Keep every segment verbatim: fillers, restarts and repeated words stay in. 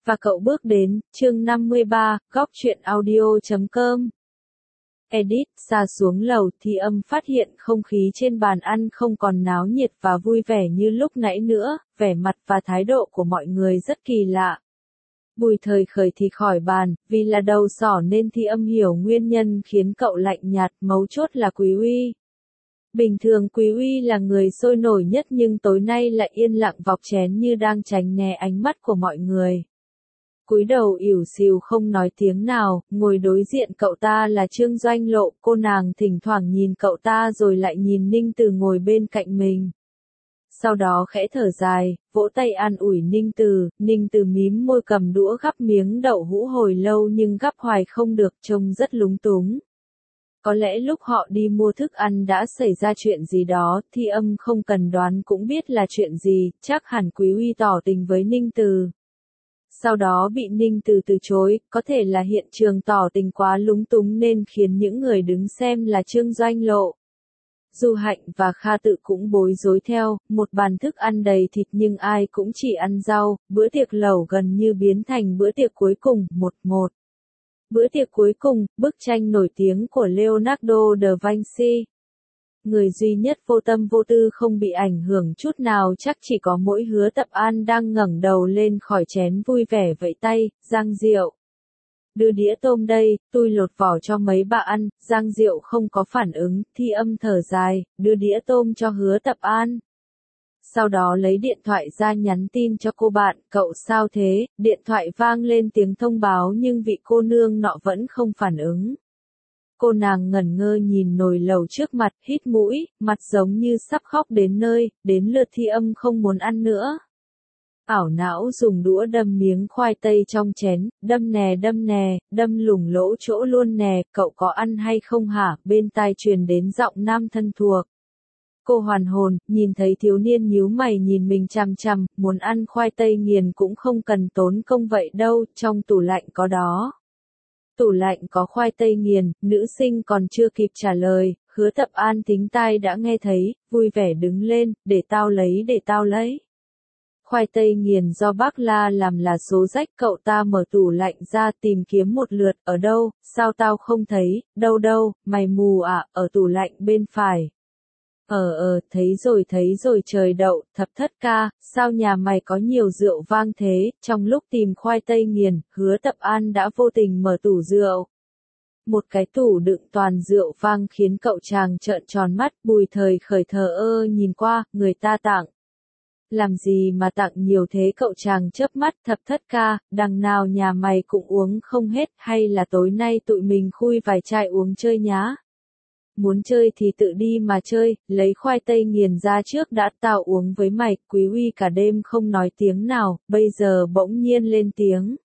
Và cậu bước đến, chương năm mươi ba, góc truyện audio chấm com. Edit, xa xuống lầu, Thi Âm phát hiện không khí trên bàn ăn không còn náo nhiệt và vui vẻ như lúc nãy nữa, vẻ mặt và thái độ của mọi người rất kỳ lạ. Bùi Thời Khởi thì khỏi bàn, vì là đầu sỏ nên Thi Âm hiểu nguyên nhân khiến cậu lạnh nhạt, mấu chốt là Quý Uy. Bình thường Quý Uy là người sôi nổi nhất nhưng tối nay lại yên lặng vọc chén như đang tránh né ánh mắt của mọi người. Cúi đầu ỉu xìu không nói tiếng nào, ngồi đối diện cậu ta là Trương Doanh Lộ, cô nàng thỉnh thoảng nhìn cậu ta rồi lại nhìn Ninh Từ ngồi bên cạnh mình. Sau đó khẽ thở dài, vỗ tay an ủi Ninh Từ, Ninh Từ mím môi cầm đũa gắp miếng đậu hũ hồi lâu nhưng gắp hoài không được, trông rất lúng túng. Có lẽ lúc họ đi mua thức ăn đã xảy ra chuyện gì đó, Thi Âm không cần đoán cũng biết là chuyện gì, chắc hẳn Quý Uy tỏ tình với Ninh Từ. Sau đó bị Ninh Từ từ chối, có thể là hiện trường tỏ tình quá lúng túng nên khiến những người đứng xem là Trương Doanh Lộ, Du Hạnh và Kha Tự cũng bối rối theo, một bàn thức ăn đầy thịt nhưng ai cũng chỉ ăn rau, bữa tiệc lẩu gần như biến thành bữa tiệc cuối cùng, một một. Bữa tiệc cuối cùng, bức tranh nổi tiếng của Leonardo da Vinci. Người duy nhất vô tâm vô tư không bị ảnh hưởng chút nào chắc chỉ có mỗi Hứa Tập An đang ngẩng đầu lên khỏi chén vui vẻ vẫy tay, Giang Diệu. Đưa đĩa tôm đây, tôi lột vỏ cho mấy bà ăn, Giang Diệu không có phản ứng, Thi Âm thở dài, đưa đĩa tôm cho Hứa Tập An. Sau đó lấy điện thoại ra nhắn tin cho cô bạn, cậu sao thế, điện thoại vang lên tiếng thông báo nhưng vị cô nương nọ vẫn không phản ứng. Cô nàng ngẩn ngơ nhìn nồi lẩu trước mặt, hít mũi, mặt giống như sắp khóc đến nơi, đến lượt Thi Âm không muốn ăn nữa. Ảo não dùng đũa đâm miếng khoai tây trong chén, đâm nè đâm nè, đâm lủng lỗ chỗ luôn nè, cậu có ăn hay không hả, bên tai truyền đến giọng nam thân thuộc. Cô hoàn hồn, nhìn thấy thiếu niên nhíu mày nhìn mình chằm chằm, muốn ăn khoai tây nghiền cũng không cần tốn công vậy đâu, trong tủ lạnh có đó. Tủ lạnh có khoai tây nghiền, nữ sinh còn chưa kịp trả lời, Hứa Tập An thính tai đã nghe thấy, vui vẻ đứng lên, để tao lấy để tao lấy. Khoai tây nghiền do bác La làm là số rách, cậu ta mở tủ lạnh ra tìm kiếm một lượt, ở đâu, sao tao không thấy, đâu đâu, mày mù à, ở tủ lạnh bên phải. Ờ ờ, thấy rồi thấy rồi trời đậu, Thập Thất ca, sao nhà mày có nhiều rượu vang thế, trong lúc tìm khoai tây nghiền, Hứa Tập An đã vô tình mở tủ rượu. Một cái tủ đựng toàn rượu vang khiến cậu chàng trợn tròn mắt, Bùi Thời Khởi thờ ơ nhìn qua, người ta tặng. Làm gì mà tặng nhiều thế, cậu chàng chớp mắt, Thập Thất ca, đằng nào nhà mày cũng uống không hết, hay là tối nay tụi mình khui vài chai uống chơi nhá. Muốn chơi thì tự đi mà chơi, lấy khoai tây nghiền ra trước đã, tao uống với mày. Quý Uy cả đêm không nói tiếng nào, bây giờ bỗng nhiên lên tiếng.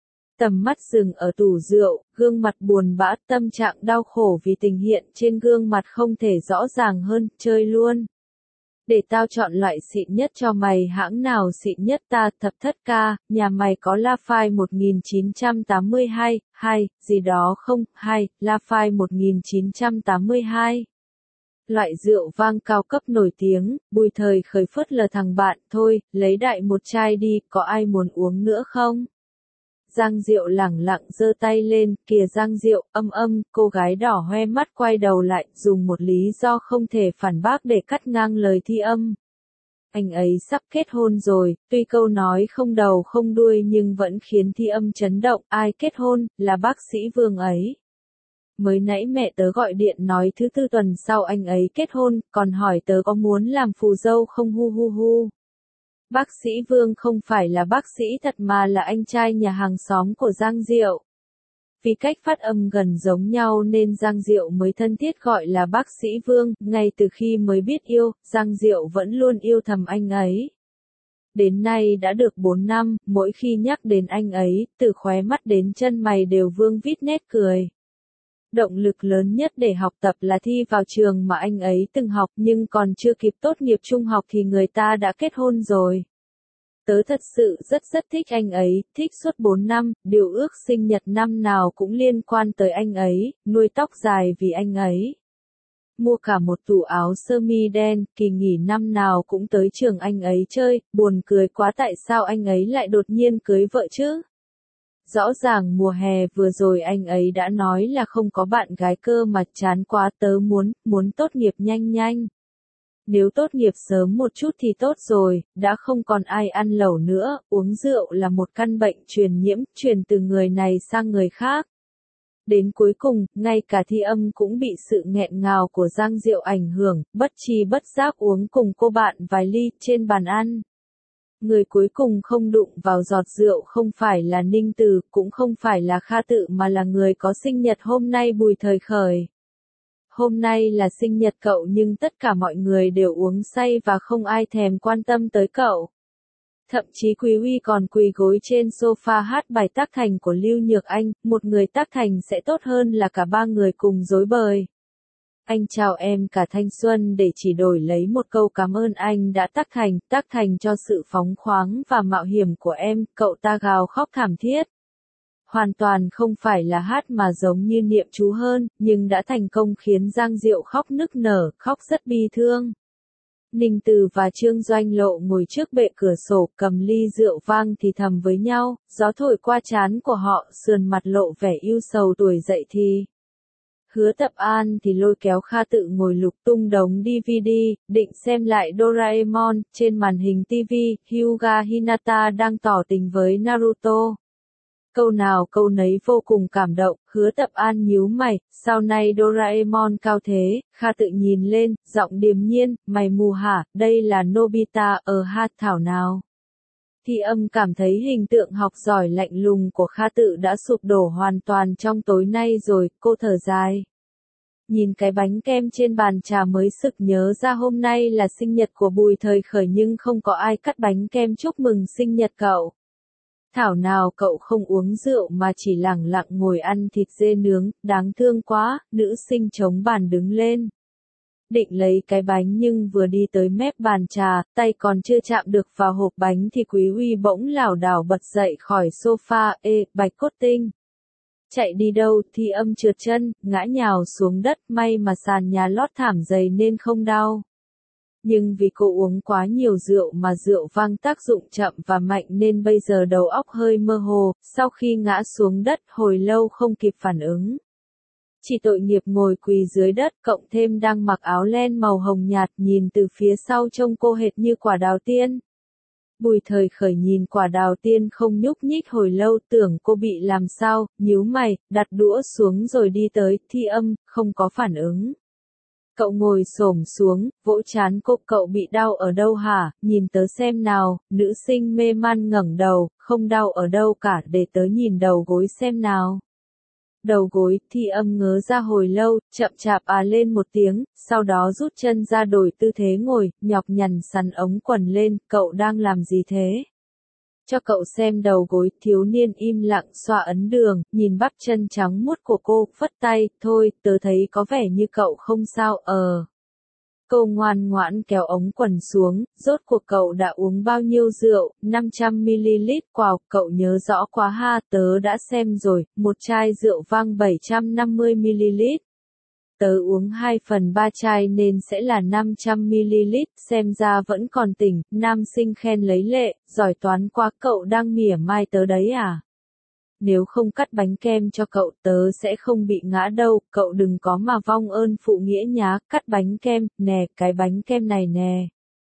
Tầm mắt dừng ở tủ rượu, gương mặt buồn bã, tâm trạng đau khổ vì tình hiện trên gương mặt không thể rõ ràng hơn, chơi luôn. Để tao chọn loại xịn nhất cho mày, hãng nào xịn nhất ta, Thập Thất ca, nhà mày có La Phai một nghìn chín trăm tám mươi hai, hai, gì đó không, hai, La Phai một nghìn chín trăm tám mươi hai. Loại rượu vang cao cấp nổi tiếng, Bùi Thời Khởi phớt lờ thằng bạn, thôi, lấy đại một chai đi, có ai muốn uống nữa không? Giang Diệu lẳng lặng giơ tay lên, kìa Giang Diệu, âm âm, cô gái đỏ hoe mắt quay đầu lại, dùng một lý do không thể phản bác để cắt ngang lời Thi Âm. Anh ấy sắp kết hôn rồi, tuy câu nói không đầu không đuôi nhưng vẫn khiến Thi Âm chấn động, ai kết hôn, là bác sĩ Vương ấy. Mới nãy mẹ tớ gọi điện nói thứ tư tuần sau anh ấy kết hôn, còn hỏi tớ có muốn làm phù dâu không, hu hu hu. Bác sĩ Vương không phải là bác sĩ thật mà là anh trai nhà hàng xóm của Giang Diệu. Vì cách phát âm gần giống nhau nên Giang Diệu mới thân thiết gọi là bác sĩ Vương, ngay từ khi mới biết yêu, Giang Diệu vẫn luôn yêu thầm anh ấy. Đến nay đã được bốn năm, mỗi khi nhắc đến anh ấy, từ khóe mắt đến chân mày đều vương vít nét cười. Động lực lớn nhất để học tập là thi vào trường mà anh ấy từng học nhưng còn chưa kịp tốt nghiệp trung học thì người ta đã kết hôn rồi. Tớ thật sự rất rất thích anh ấy, thích suốt bốn năm, điều ước sinh nhật năm nào cũng liên quan tới anh ấy, nuôi tóc dài vì anh ấy. Mua cả một tủ áo sơ mi đen, kỳ nghỉ năm nào cũng tới trường anh ấy chơi, buồn cười quá tại sao anh ấy lại đột nhiên cưới vợ chứ? Rõ ràng mùa hè vừa rồi anh ấy đã nói là không có bạn gái cơ mà chán quá tớ muốn, muốn tốt nghiệp nhanh nhanh. Nếu tốt nghiệp sớm một chút thì tốt rồi, đã không còn ai ăn lẩu nữa, uống rượu là một căn bệnh truyền nhiễm, truyền từ người này sang người khác. Đến cuối cùng, ngay cả Thi Âm cũng bị sự nghẹn ngào của Giang Diệu ảnh hưởng, bất tri bất giác uống cùng cô bạn vài ly trên bàn ăn. Người cuối cùng không đụng vào giọt rượu không phải là Ninh Từ, cũng không phải là Kha Tự mà là người có sinh nhật hôm nay Bùi Thời Khởi. Hôm nay là sinh nhật cậu nhưng tất cả mọi người đều uống say và không ai thèm quan tâm tới cậu. Thậm chí Quý Uy còn quỳ gối trên sofa hát bài tác thành của Lưu Nhược Anh, một người tác thành sẽ tốt hơn là cả ba người cùng rối bời. Anh chào em cả thanh xuân để chỉ đổi lấy một câu cảm ơn anh đã tác thành, tác thành cho sự phóng khoáng và mạo hiểm của em, cậu ta gào khóc thảm thiết. Hoàn toàn không phải là hát mà giống như niệm chú hơn, nhưng đã thành công khiến Giang Diệu khóc nức nở, khóc rất bi thương. Ninh Từ và Trương Doanh Lộ ngồi trước bệ cửa sổ cầm ly rượu vang thì thầm với nhau, gió thổi qua trán của họ, sườn mặt lộ vẻ ưu sầu tuổi dậy thì. Hứa Tập An thì lôi kéo Kha Tự ngồi lục tung đống đê vê đê, định xem lại Doraemon, trên màn hình ti vi, Hyuga Hinata đang tỏ tình với Naruto. Câu nào câu nấy vô cùng cảm động, Hứa Tập An nhíu mày, sao nay Doraemon cao thế, Kha Tự nhìn lên, giọng điềm nhiên, mày mù hả, đây là Nobita ở hát thảo nào. Thi Âm cảm thấy hình tượng học giỏi lạnh lùng của Kha Tự đã sụp đổ hoàn toàn trong tối nay rồi, cô thở dài. Nhìn cái bánh kem trên bàn trà mới sực nhớ ra hôm nay là sinh nhật của Bùi Thời Khởi nhưng không có ai cắt bánh kem chúc mừng sinh nhật cậu. Thảo nào cậu không uống rượu mà chỉ lẳng lặng ngồi ăn thịt dê nướng, đáng thương quá, nữ sinh chống bàn đứng lên. Định lấy cái bánh nhưng vừa đi tới mép bàn trà, tay còn chưa chạm được vào hộp bánh thì Quý Uy bỗng lảo đảo bật dậy khỏi sofa, ê, Bạch Cốt Tinh. Chạy đi đâu, Thi Âm trượt chân, ngã nhào xuống đất, may mà sàn nhà lót thảm dày nên không đau. Nhưng vì cô uống quá nhiều rượu mà rượu vang tác dụng chậm và mạnh nên bây giờ đầu óc hơi mơ hồ, sau khi ngã xuống đất hồi lâu không kịp phản ứng. Chỉ tội nghiệp ngồi quỳ dưới đất cộng thêm đang mặc áo len màu hồng nhạt nhìn từ phía sau trông cô hệt như quả đào tiên. Bùi Thời Khởi nhìn quả đào tiên không nhúc nhích hồi lâu tưởng cô bị làm sao, nhíu mày, đặt đũa xuống rồi đi tới, Thi Âm, không có phản ứng. Cậu ngồi xổm xuống, vỗ trán cô, cậu bị đau ở đâu hả, nhìn tớ xem nào, nữ sinh mê man ngẩng đầu, không đau ở đâu cả, để tớ nhìn đầu gối xem nào. Đầu gối, Thi Âm ngớ ra hồi lâu, chậm chạp à lên một tiếng, sau đó rút chân ra đổi tư thế ngồi, nhọc nhằn sắn ống quần lên, cậu đang làm gì thế? Cho cậu xem đầu gối, thiếu niên im lặng xoa ấn đường, nhìn bắp chân trắng muốt của cô, phất tay, thôi, tớ thấy có vẻ như cậu không sao, ờ. Cô ngoan ngoãn kéo ống quần xuống, rốt cuộc cậu đã uống bao nhiêu rượu, năm trăm mi li lít, wow, cậu nhớ rõ quá ha, tớ đã xem rồi, một chai rượu vang bảy trăm năm mươi mi li lít. Tớ uống hai phần ba chai nên sẽ là năm trăm mi li lít, xem ra vẫn còn tỉnh, nam sinh khen lấy lệ, giỏi toán quá, cậu đang mỉa mai tớ đấy à? Nếu không cắt bánh kem cho cậu tớ sẽ không bị ngã đâu, cậu đừng có mà vong ơn phụ nghĩa nhá, cắt bánh kem, nè, cái bánh kem này nè.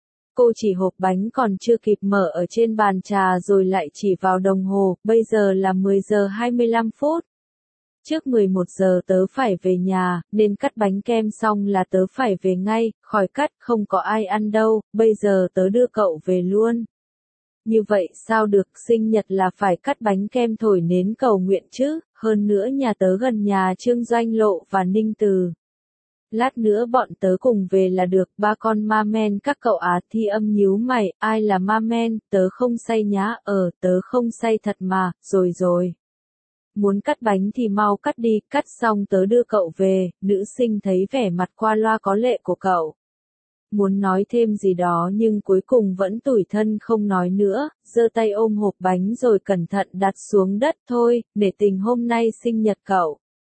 Cô chỉ hộp bánh còn chưa kịp mở ở trên bàn trà rồi lại chỉ vào đồng hồ, bây giờ là mười giờ hai mươi lăm phút. Trước mười một giờ tớ phải về nhà, nên cắt bánh kem xong là tớ phải về ngay, khỏi cắt, không có ai ăn đâu, bây giờ tớ đưa cậu về luôn. Như vậy sao được, sinh nhật là phải cắt bánh kem thổi nến cầu nguyện chứ, hơn nữa nhà tớ gần nhà Trương Doanh Lộ và Ninh Từ. Lát nữa bọn tớ cùng về là được, ba con ma men các cậu á. Thi Âm nhíu mày, ai là ma men, tớ không say nhá, ờ, tớ không say thật mà, rồi rồi. Muốn cắt bánh thì mau cắt đi, cắt xong tớ đưa cậu về, nữ sinh thấy vẻ mặt qua loa có lệ của cậu. Muốn nói thêm gì đó nhưng cuối cùng vẫn tủi thân không nói nữa, giơ tay ôm hộp bánh rồi cẩn thận đặt xuống đất thôi, để tình hôm nay sinh nhật cậu.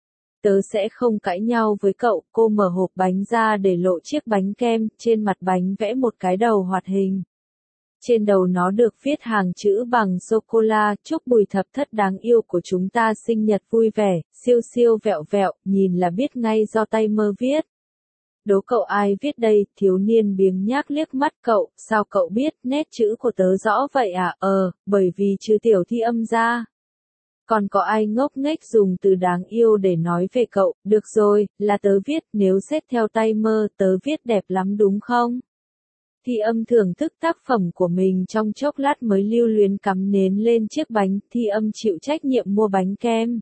Tớ sẽ không cãi nhau với cậu, cô mở hộp bánh ra để lộ chiếc bánh kem, trên mặt bánh vẽ một cái đầu hoạt hình. Trên đầu nó được viết hàng chữ bằng sô-cô-la, chúc Bùi Thập Thất đáng yêu của chúng ta sinh nhật vui vẻ, siêu siêu vẹo vẹo, nhìn là biết ngay do tay mơ viết. Đố cậu ai viết đây, thiếu niên biếng nhác liếc mắt cậu, sao cậu biết, nét chữ của tớ rõ vậy à, ờ, bởi vì trừ tiểu thi âm ra. Còn có ai ngốc nghếch dùng từ đáng yêu để nói về cậu, được rồi, là tớ viết, nếu xét theo tay mơ, tớ viết đẹp lắm đúng không? Thi âm thưởng thức tác phẩm của mình trong chốc lát mới lưu luyến cắm nến lên chiếc bánh, Thi âm chịu trách nhiệm mua bánh kem.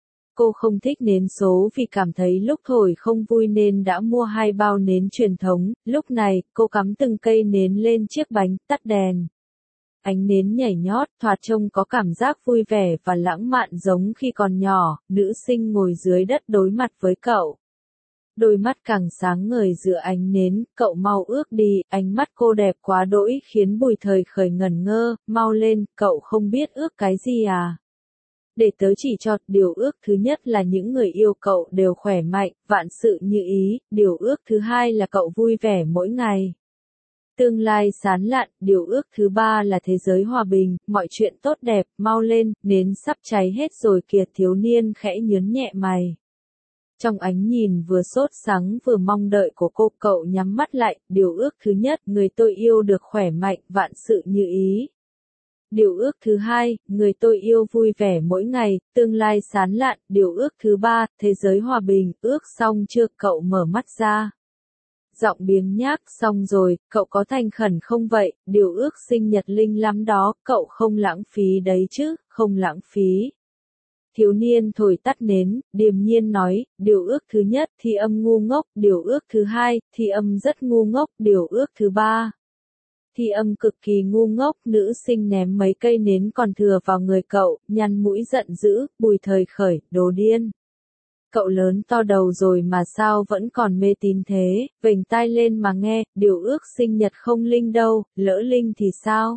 Cô không thích nến số vì cảm thấy lúc thổi không vui nên đã mua hai bao nến truyền thống, lúc này, cô cắm từng cây nến lên chiếc bánh, tắt đèn. Ánh nến nhảy nhót, thoạt trông có cảm giác vui vẻ và lãng mạn giống khi còn nhỏ, nữ sinh ngồi dưới đất đối mặt với cậu. Đôi mắt càng sáng ngời giữa ánh nến, cậu mau ước đi, ánh mắt cô đẹp quá đỗi khiến Bùi Thời Khởi ngẩn ngơ, mau lên, cậu không biết ước cái gì à? Để tớ chỉ cho, điều ước thứ nhất là những người yêu cậu đều khỏe mạnh, vạn sự như ý, điều ước thứ hai là cậu vui vẻ mỗi ngày. Tương lai sáng lạn, điều ước thứ ba là thế giới hòa bình, mọi chuyện tốt đẹp, mau lên, nến sắp cháy hết rồi kìa, thiếu niên khẽ nhớn nhẹ mày. Trong ánh nhìn vừa sốt sắng vừa mong đợi của cô, cậu nhắm mắt lại, điều ước thứ nhất, người tôi yêu được khỏe mạnh, vạn sự như ý. Điều ước thứ hai, người tôi yêu vui vẻ mỗi ngày, tương lai sáng lạn, điều ước thứ ba, thế giới hòa bình, ước xong chưa, cậu mở mắt ra. Giọng biếng nhác, xong rồi, cậu có thành khẩn không vậy, điều ước sinh nhật linh lắm đó, cậu không lãng phí đấy chứ, không lãng phí. Thiếu niên thổi tắt nến, điềm nhiên nói, điều ước thứ nhất, Thi âm ngu ngốc, điều ước thứ hai, Thi âm rất ngu ngốc, điều ước thứ ba. Thi âm cực kỳ ngu ngốc, nữ sinh ném mấy cây nến còn thừa vào người cậu, nhăn mũi giận dữ, Bùi Thời Khởi, đồ điên. Cậu lớn to đầu rồi mà sao vẫn còn mê tín thế, vểnh tai lên mà nghe, điều ước sinh nhật không linh đâu, lỡ linh thì sao?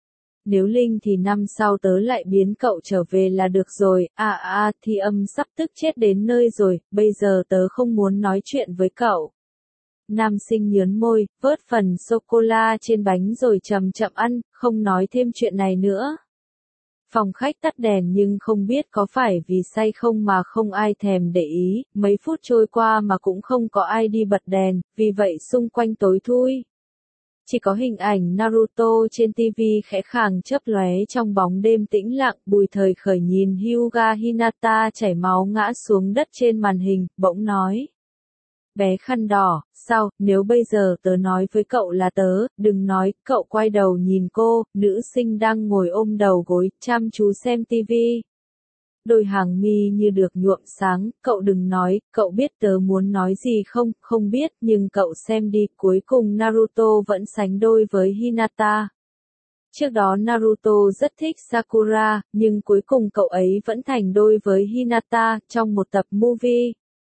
Nếu linh thì năm sau tớ lại biến cậu trở về là được rồi, à à, Thi âm sắp tức chết đến nơi rồi, bây giờ tớ không muốn nói chuyện với cậu. Nam sinh nhớn môi, vớt phần sô-cô-la trên bánh rồi chậm chậm ăn, không nói thêm chuyện này nữa. Phòng khách tắt đèn nhưng không biết có phải vì say không mà không ai thèm để ý, mấy phút trôi qua mà cũng không có ai đi bật đèn, vì vậy xung quanh tối thui. Chỉ có hình ảnh Naruto trên ti vi khẽ khàng chớp lóe trong bóng đêm tĩnh lặng, Bùi Thời Khởi nhìn Hyuga Hinata chảy máu ngã xuống đất trên màn hình, bỗng nói. Bé khăn đỏ, sao, nếu bây giờ tớ nói với cậu là tớ, đừng nói, cậu quay đầu nhìn cô, nữ sinh đang ngồi ôm đầu gối, chăm chú xem ti vi. Đôi hàng mi như được nhuộm sáng, cậu đừng nói, cậu biết tớ muốn nói gì không, không biết, nhưng cậu xem đi, cuối cùng Naruto vẫn sánh đôi với Hinata. Trước đó Naruto rất thích Sakura, nhưng cuối cùng cậu ấy vẫn thành đôi với Hinata, trong một tập movie.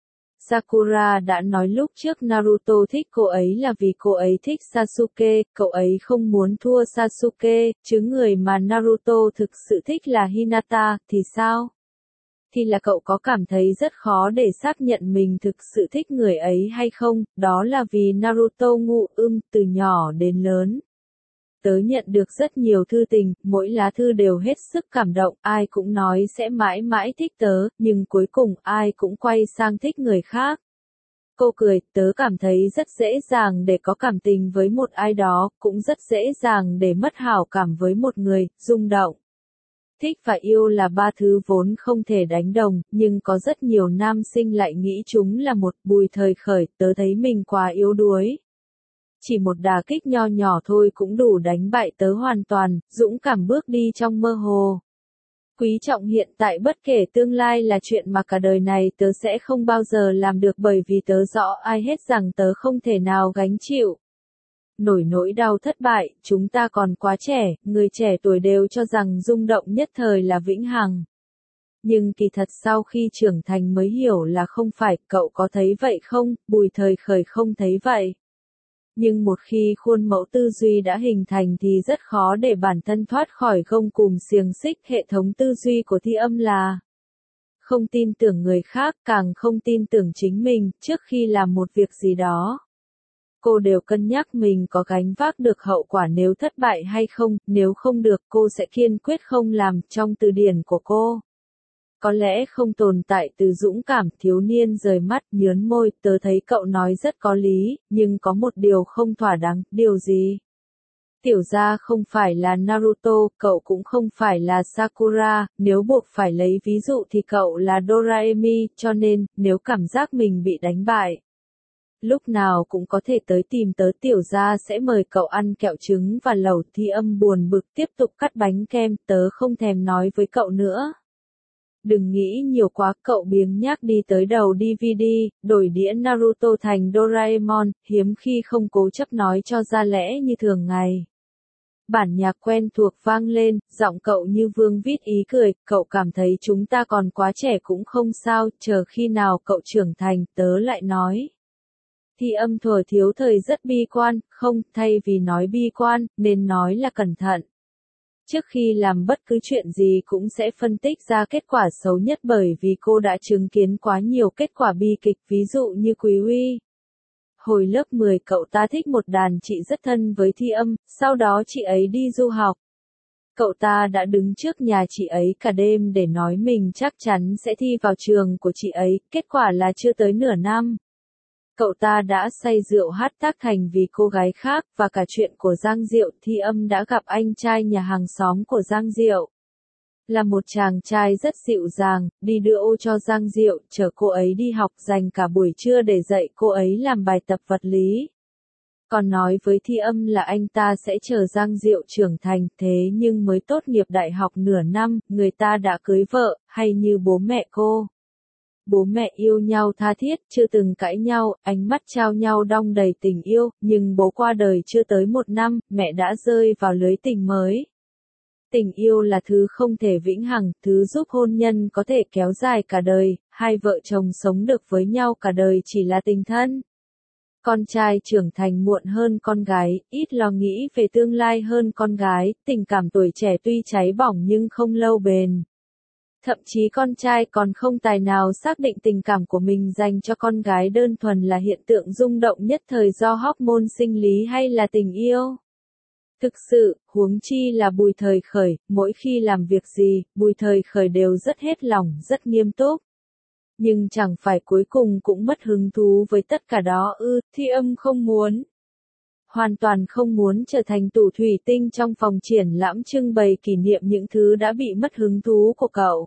Sakura đã nói lúc trước Naruto thích cô ấy là vì cô ấy thích Sasuke, cậu ấy không muốn thua Sasuke, chứ người mà Naruto thực sự thích là Hinata, thì sao? Thì là cậu có cảm thấy rất khó để xác nhận mình thực sự thích người ấy hay không, đó là vì Naruto ngu ưm từ nhỏ đến lớn. Tớ nhận được rất nhiều thư tình, mỗi lá thư đều hết sức cảm động, ai cũng nói sẽ mãi mãi thích tớ, nhưng cuối cùng ai cũng quay sang thích người khác. Cô cười, tớ cảm thấy rất dễ dàng để có cảm tình với một ai đó, cũng rất dễ dàng để mất hảo cảm với một người, rung động. Thích và yêu là ba thứ vốn không thể đánh đồng, nhưng có rất nhiều nam sinh lại nghĩ chúng là một. Bùi Thời Khởi, tớ thấy mình quá yếu đuối. Chỉ một đả kích nho nhỏ thôi cũng đủ đánh bại tớ hoàn toàn, dũng cảm bước đi trong mơ hồ. Quý trọng hiện tại bất kể tương lai là chuyện mà cả đời này tớ sẽ không bao giờ làm được bởi vì tớ rõ ai hết rằng tớ không thể nào gánh chịu. Nổi nỗi đau thất bại, chúng ta còn quá trẻ, người trẻ tuổi đều cho rằng rung động nhất thời là vĩnh hằng. Nhưng kỳ thật sau khi trưởng thành mới hiểu là không phải, cậu có thấy vậy không? Bùi Thời Khởi không thấy vậy. Nhưng một khi khuôn mẫu tư duy đã hình thành thì rất khó để bản thân thoát khỏi gông cùm xiềng xích. Hệ thống tư duy của Thi âm là không tin tưởng người khác, càng không tin tưởng chính mình, trước khi làm một việc gì đó. Cô đều cân nhắc mình có gánh vác được hậu quả nếu thất bại hay không, nếu không được cô sẽ kiên quyết không làm. Trong từ điển của cô, có lẽ không tồn tại từ dũng cảm. Thiếu niên rời mắt nhớn môi, tớ thấy cậu nói rất có lý, nhưng có một điều không thỏa đáng. Điều gì? Tiểu gia không phải là Naruto, cậu cũng không phải là Sakura, nếu buộc phải lấy ví dụ thì cậu là Doraemon, cho nên, nếu cảm giác mình bị đánh bại, lúc nào cũng có thể tới tìm tớ. Tiểu gia sẽ mời cậu ăn kẹo trứng và lẩu. Thi Âm buồn bực tiếp tục cắt bánh kem, tớ không thèm nói với cậu nữa. Đừng nghĩ nhiều quá, cậu biếng nhác đi tới đầu đê vê đê, đổi đĩa Naruto thành Doraemon, hiếm khi không cố chấp nói cho ra lẽ như thường ngày. Bản nhạc quen thuộc vang lên, giọng cậu như vương vít ý cười, cậu cảm thấy chúng ta còn quá trẻ cũng không sao, chờ khi nào cậu trưởng thành, tớ lại nói. Thi Âm thuở thiếu thời rất bi quan, không, thay vì nói bi quan, nên nói là cẩn thận. Trước khi làm bất cứ chuyện gì cũng sẽ phân tích ra kết quả xấu nhất bởi vì cô đã chứng kiến quá nhiều kết quả bi kịch, ví dụ như Quý Uy. Hồi lớp mười cậu ta thích một đàn chị rất thân với Thi Âm, sau đó chị ấy đi du học. Cậu ta đã đứng trước nhà chị ấy cả đêm để nói mình chắc chắn sẽ thi vào trường của chị ấy, kết quả là chưa tới nửa năm. Cậu ta đã say rượu hát tác thành vì cô gái khác, và cả chuyện của Giang Diệu. Thi Âm đã gặp anh trai nhà hàng xóm của Giang Diệu. Là một chàng trai rất dịu dàng, đi đưa ô cho Giang Diệu, chở cô ấy đi học, dành cả buổi trưa để dạy cô ấy làm bài tập vật lý. Còn nói với Thi Âm là anh ta sẽ chờ Giang Diệu trưởng thành, thế nhưng mới tốt nghiệp đại học nửa năm, người ta đã cưới vợ, hay như bố mẹ cô. Bố mẹ yêu nhau tha thiết, chưa từng cãi nhau, ánh mắt trao nhau đong đầy tình yêu, nhưng bố qua đời chưa tới một năm, mẹ đã rơi vào lưới tình mới. Tình yêu là thứ không thể vĩnh hằng, thứ giúp hôn nhân có thể kéo dài cả đời, hai vợ chồng sống được với nhau cả đời chỉ là tình thân. Con trai trưởng thành muộn hơn con gái, ít lo nghĩ về tương lai hơn con gái, tình cảm tuổi trẻ tuy cháy bỏng nhưng không lâu bền. Thậm chí con trai còn không tài nào xác định tình cảm của mình dành cho con gái đơn thuần là hiện tượng rung động nhất thời do hormone sinh lý hay là tình yêu. Thực sự, huống chi là Bùi Thời Khởi, mỗi khi làm việc gì, Bùi Thời Khởi đều rất hết lòng, rất nghiêm túc. Nhưng chẳng phải cuối cùng cũng mất hứng thú với tất cả đó ư, Thi Âm không muốn. Hoàn toàn không muốn trở thành tủ thủy tinh trong phòng triển lãm trưng bày kỷ niệm những thứ đã bị mất hứng thú của cậu.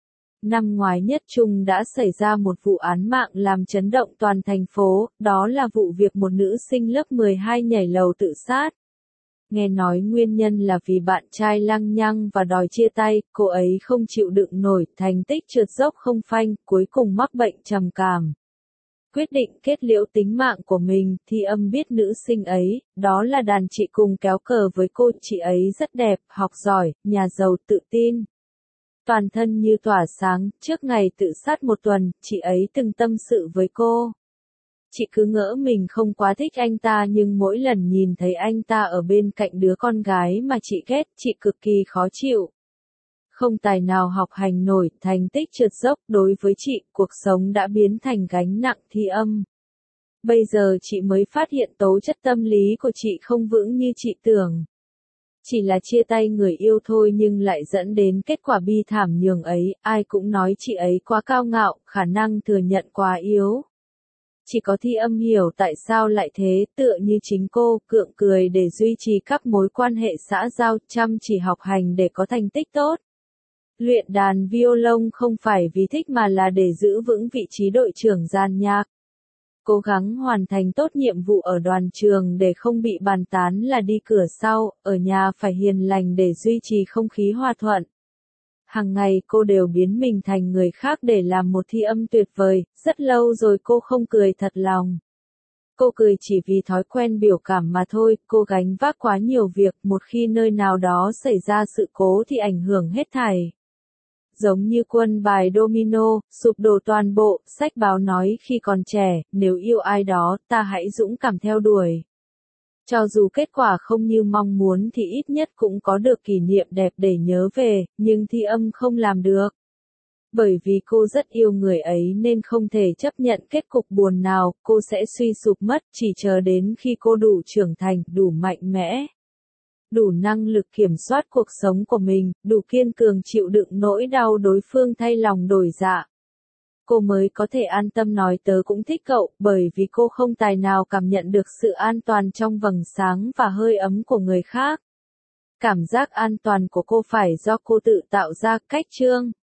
Năm ngoái Nhất Trung đã xảy ra một vụ án mạng làm chấn động toàn thành phố, đó là vụ việc một nữ sinh lớp mười hai nhảy lầu tự sát. Nghe nói nguyên nhân là vì bạn trai lăng nhăng và đòi chia tay, cô ấy không chịu đựng nổi, thành tích trượt dốc không phanh, cuối cùng mắc bệnh trầm cảm. Quyết định kết liễu tính mạng của mình. Thi Âm biết nữ sinh ấy, đó là đàn chị cùng kéo cờ với cô, chị ấy rất đẹp, học giỏi, nhà giàu, tự tin. Toàn thân như tỏa sáng, trước ngày tự sát một tuần, chị ấy từng tâm sự với cô. Chị cứ ngỡ mình không quá thích anh ta nhưng mỗi lần nhìn thấy anh ta ở bên cạnh đứa con gái mà chị ghét, chị cực kỳ khó chịu. Không tài nào học hành nổi, thành tích trượt dốc, đối với chị, cuộc sống đã biến thành gánh nặng. Thi Âm. Bây giờ chị mới phát hiện tố chất tâm lý của chị không vững như chị tưởng. Chỉ là chia tay người yêu thôi nhưng lại dẫn đến kết quả bi thảm nhường ấy, ai cũng nói chị ấy quá cao ngạo, khả năng thừa nhận quá yếu. Chỉ có Thi Âm hiểu tại sao lại thế, tựa như chính cô, gượng cười để duy trì các mối quan hệ xã giao, chăm chỉ học hành để có thành tích tốt. Luyện đàn violon không phải vì thích mà là để giữ vững vị trí đội trưởng dàn nhạc. Cố gắng hoàn thành tốt nhiệm vụ ở đoàn trường để không bị bàn tán là đi cửa sau, ở nhà phải hiền lành để duy trì không khí hòa thuận. Hàng ngày cô đều biến mình thành người khác để làm một Thi Âm tuyệt vời, rất lâu rồi cô không cười thật lòng. Cô cười chỉ vì thói quen biểu cảm mà thôi, cô gánh vác quá nhiều việc, một khi nơi nào đó xảy ra sự cố thì ảnh hưởng hết thảy. Giống như quân bài domino, sụp đổ toàn bộ, sách báo nói khi còn trẻ, nếu yêu ai đó, ta hãy dũng cảm theo đuổi. Cho dù kết quả không như mong muốn thì ít nhất cũng có được kỷ niệm đẹp để nhớ về, nhưng Thi Âm không làm được. Bởi vì cô rất yêu người ấy nên không thể chấp nhận kết cục buồn nào, cô sẽ suy sụp mất, chỉ chờ đến khi cô đủ trưởng thành, đủ mạnh mẽ, đủ năng lực kiểm soát cuộc sống của mình, đủ kiên cường chịu đựng nỗi đau đối phương thay lòng đổi dạ. Cô mới có thể an tâm nói tớ cũng thích cậu, bởi vì cô không tài nào cảm nhận được sự an toàn trong vầng sáng và hơi ấm của người khác. Cảm giác an toàn của cô phải do cô tự tạo ra, cách chương.